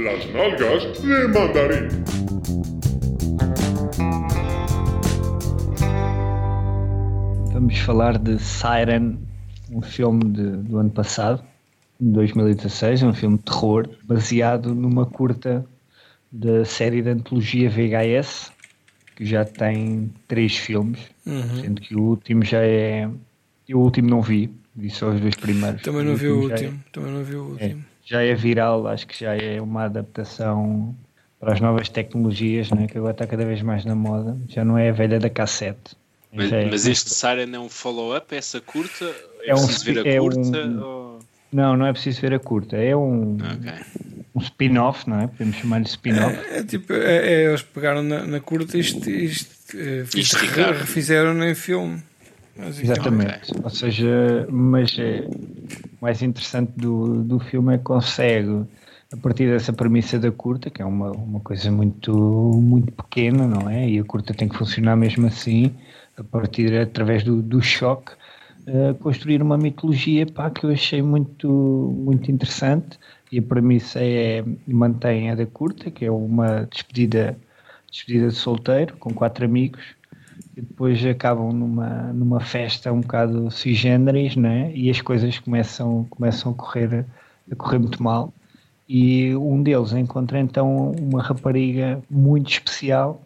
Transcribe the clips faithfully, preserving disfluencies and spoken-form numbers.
Las nalgas de mandarín. Vamos falar de Siren, um filme de, do ano passado, de dois mil e dezasseis, um filme de terror, baseado numa curta da série de antologia V H S, que já tem três filmes, uhum. Sendo que o último já é... Eu o último não vi, vi só os dois primeiros. Também não vi o último, é... também não vi o último. É, já é viral, acho que já é uma adaptação para as novas tecnologias, né, que agora está cada vez mais na moda, já não é a velha da cassete. Mas, é, mas este Siren é um follow-up, essa curta? É, é um, preciso ver a é curta? Um, ou... Não, não é preciso ver a curta, é um, okay. um spin-off, não é? Podemos chamar de spin-off. É, é tipo, é, é, eles pegaram na, na curta e isto, isto, isto re, refizeram em filme. Exatamente, okay. Ou seja, mas é, o mais interessante do, do filme é que consegue, a partir dessa premissa da curta, que é uma, uma coisa muito, muito pequena, não é? E a curta tem que funcionar mesmo assim, a partir, através do, do choque, uh, construir uma mitologia, pá, que eu achei muito, muito interessante. E a premissa é, mantém a da curta, que é uma despedida, despedida de solteiro, com quatro amigos, e depois acabam numa, numa festa um bocado sui generis, né? E as coisas começam, começam a, correr, a correr muito mal. E um deles encontra então uma rapariga muito especial,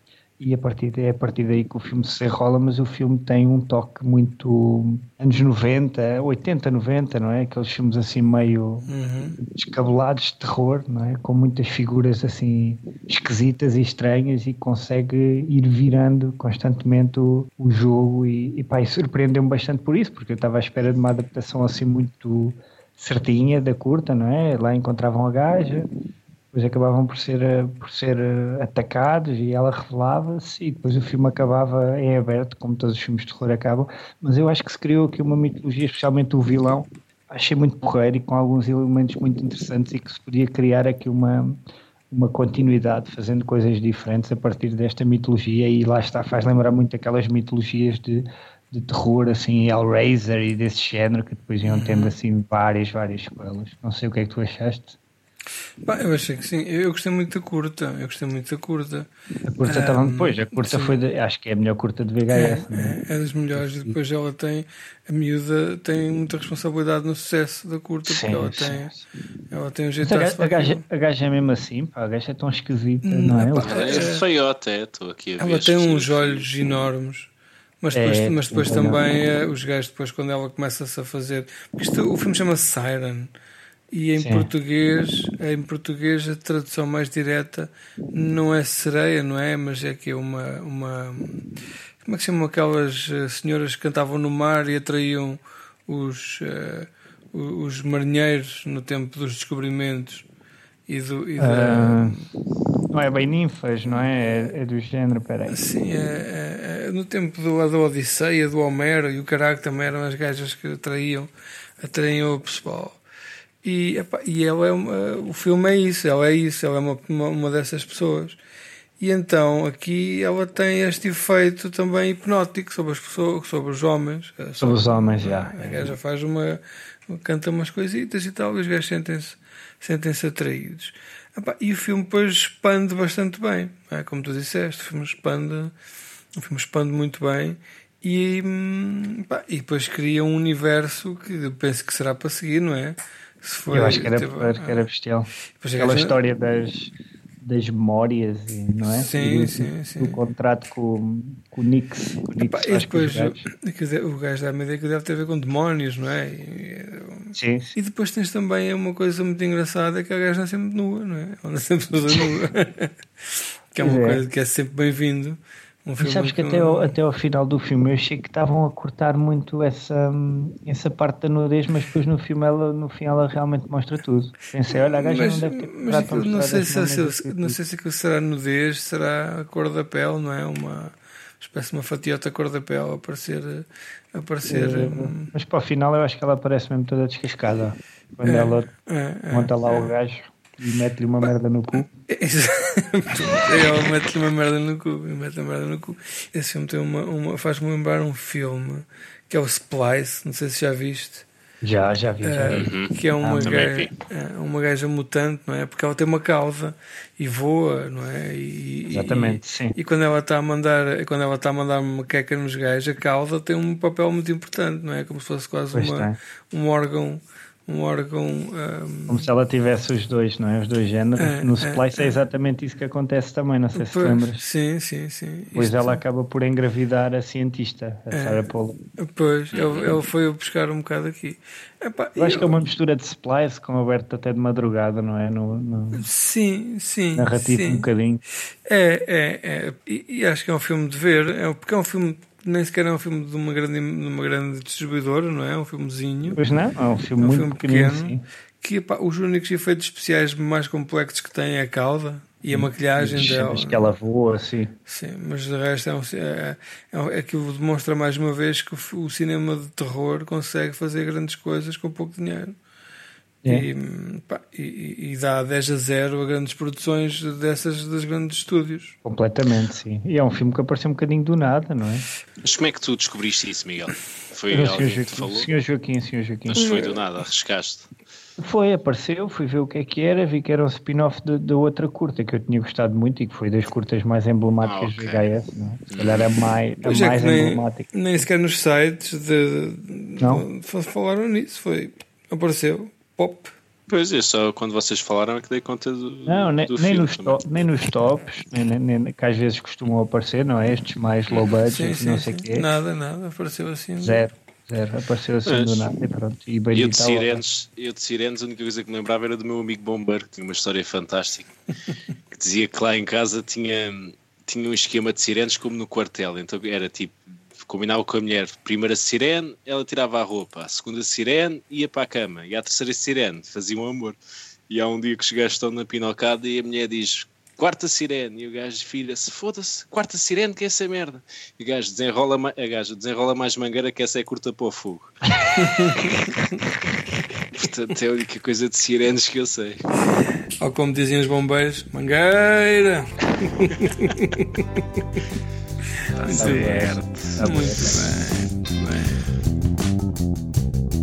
e a partir, é a partir daí que o filme se enrola, mas o filme tem um toque muito anos noventa, oitenta, noventa, não é? Aqueles filmes assim meio uhum. descabelados de terror, não é? Com muitas figuras assim esquisitas e estranhas, e consegue ir virando constantemente o, o jogo e, e, pá, e surpreendeu-me bastante por isso, porque eu estava à espera de uma adaptação assim muito certinha da curta, não é? Lá encontravam a gaja, depois acabavam por ser, por ser atacados e ela revelava-se, e depois o filme acabava em aberto, como todos os filmes de terror acabam. Mas eu acho que se criou aqui uma mitologia, especialmente o vilão, achei muito porreiro e com alguns elementos muito interessantes, e que se podia criar aqui uma, uma continuidade, fazendo coisas diferentes a partir desta mitologia. E lá está, faz lembrar muito aquelas mitologias de, de terror, assim, Hellraiser e desse género, que depois iam tendo assim várias, várias sequelas. Não sei o que é que tu achaste. Bah, eu achei que sim, eu gostei muito da curta, eu gostei muito da curta. A curta estava um, depois, a curta sim. foi, de, acho que é a melhor curta de V H S. É, é, é das melhores, e depois ela tem, a miúda tem muita responsabilidade no sucesso da curta, porque sim, ela, sim, tem, sim. ela tem um jeito a, a, gaja, a gaja é mesmo assim, pá, a gaja é tão esquisita, não, não é? Pá, é feiota, é, estou aqui a ver. Ela tem uns olhos enormes. Mas depois, é, mas depois também é, os gajos, depois quando ela começa-se a fazer, porque isto, o filme chama Siren. E em português, em português a tradução mais direta não é sereia, não é? Mas é que é uma, uma como é que se chamam aquelas senhoras que cantavam no mar e atraíam os, uh, os marinheiros no tempo dos descobrimentos e do, e da... uh, não é bem ninfas, não é? É, é do género, peraí. Sim, é, é, no tempo do, da Odisseia, do Homero e o caralho também eram as gajas que atraíam, atraíam o pessoal. E, epá, e ela é uma, o filme é isso, ela é isso, ela é uma, uma, uma dessas pessoas. E então aqui ela tem este efeito também hipnótico sobre as pessoas, sobre os homens. Sobre, sobre os homens, já. A gaja faz uma, canta umas coisitas e tal, e os gajos sentem-se, sentem-se atraídos. Epá, e o filme depois expande bastante bem, é? Como tu disseste, o filme expande, o filme expande muito bem. E, epá, e depois cria um universo que eu penso que será para seguir, não é? Se foi, eu acho que era, teve, acho que era bestial. Aquela gente... história das, das memórias, não é? Sim, do, sim, sim. Do contrato com, com o Nix. Com o, Nix Epá, e depois o, o gajo dá-me a ideia que deve ter a ver com demónios, não é? E, sim, sim. E depois tens também uma coisa muito engraçada, que a gaja não é sempre nua, não é? Ela não é sempre toda nua. Que é uma é. coisa que é sempre bem-vindo. Um Mas sabes que até ao, até ao final do filme eu achei que estavam a cortar muito essa, essa parte da nudez, mas depois no filme ela, no fim ela realmente mostra tudo. Pensei, olha, a gaja mas, não deve ter mas aquilo, não sei se, se, se não sei se aquilo será nudez, será a cor da pele, não é? Uma espécie de uma fatiota cor da pele a aparecer. A aparecer é, um... Mas para o final eu acho que ela aparece mesmo toda descascada. Quando é, ela é, monta é, lá é. o gajo e mete-lhe uma merda no cu. Ela mete-lhe uma merda no cu, mete a merda no cu. Esse filme tem uma, uma, faz-me lembrar um filme que é o Splice, não sei se já viste. Já, já vi. Já vi. Uh, que é uma, ah, gaja, uma gaja mutante, não é? Porque ela tem uma cauda e voa, não é? E, Exatamente, e, sim. E quando ela está a mandar, quando ela está a mandar uma queca nos gajos, a cauda tem um papel muito importante, não é? Como se fosse quase uma, um órgão. Um órgão. Um... Como se ela tivesse os dois, não é? Os dois géneros. É, no Splice é, é exatamente isso que acontece também, não sei se pois, te lembras. Sim, sim, sim. Pois ela acaba por engravidar a cientista, a é, Sarah Paul. Pois, ele, ele foi buscar um bocado aqui. Epá, eu acho eu... que é uma mistura de Splice com aberto até de madrugada, não é? No, no... Sim, sim. Narrativo sim. um bocadinho. É, é, é. E, e acho que é um filme de ver, é, porque é um filme. Nem sequer é um filme de uma grande, de uma grande distribuidora, não é? É um filmezinho. Pois não, é um filme é um muito filme pequeno. Sim. Que epá, os únicos efeitos especiais mais complexos que tem é a cauda e a maquilhagem e dela. Acho que ela voa, assim. Sim, mas de resto é, um, é, é, aquilo demonstra mais uma vez que o, o cinema de terror consegue fazer grandes coisas com pouco dinheiro. É. E, pá, e, e dá dez a zero a grandes produções dessas das grandes estúdios. Completamente, sim. E é um filme que apareceu um bocadinho do nada, não é? Mas como é que tu descobriste isso, Miguel? Foi Era alguém Joaquim, que te falou? senhor Joaquim, senhor Joaquim. Mas foi do nada, arriscaste? Foi, apareceu, fui ver o que é que era, vi que era um spin-off da outra curta que eu tinha gostado muito e que foi das curtas mais emblemáticas do ah, okay. V H S, não é? Se calhar a mais, a mais é nem, emblemática. Nem sequer nos sites de, não? de, falaram nisso, foi, apareceu, pop. Pois é, só quando vocês falaram é que dei conta do, não, nem, do nem filme. Nos to, nem nos tops, nem, nem, nem, que às vezes costumam aparecer, não é? Estes mais low budget, sim, não sim, sei o quê. Nada, nada, apareceu assim. Zero. Zero, apareceu assim Mas, do nada e pronto. E bem eu, de Sirenes, eu de Sirenes, a única coisa que me lembrava era do meu amigo bombeiro, que tinha uma história fantástica, que dizia que lá em casa tinha, tinha um esquema de sirenes como no quartel, então era tipo, combinava com a mulher, primeira sirene, ela tirava a roupa, a segunda sirene ia para a cama, e a terceira sirene fazia um amor. E há um dia que os gajos estão na pinocada e a mulher diz... Quarta sirene, e o gajo filha-se, foda-se, quarta sirene, que é essa merda? E o gajo desenrola, a gajo desenrola mais mangueira, que essa é curta para o fogo. Portanto, é a única coisa de sirenes que eu sei. Ou como diziam os bombeiros, mangueira! Está certo. Muito bem, muito bem.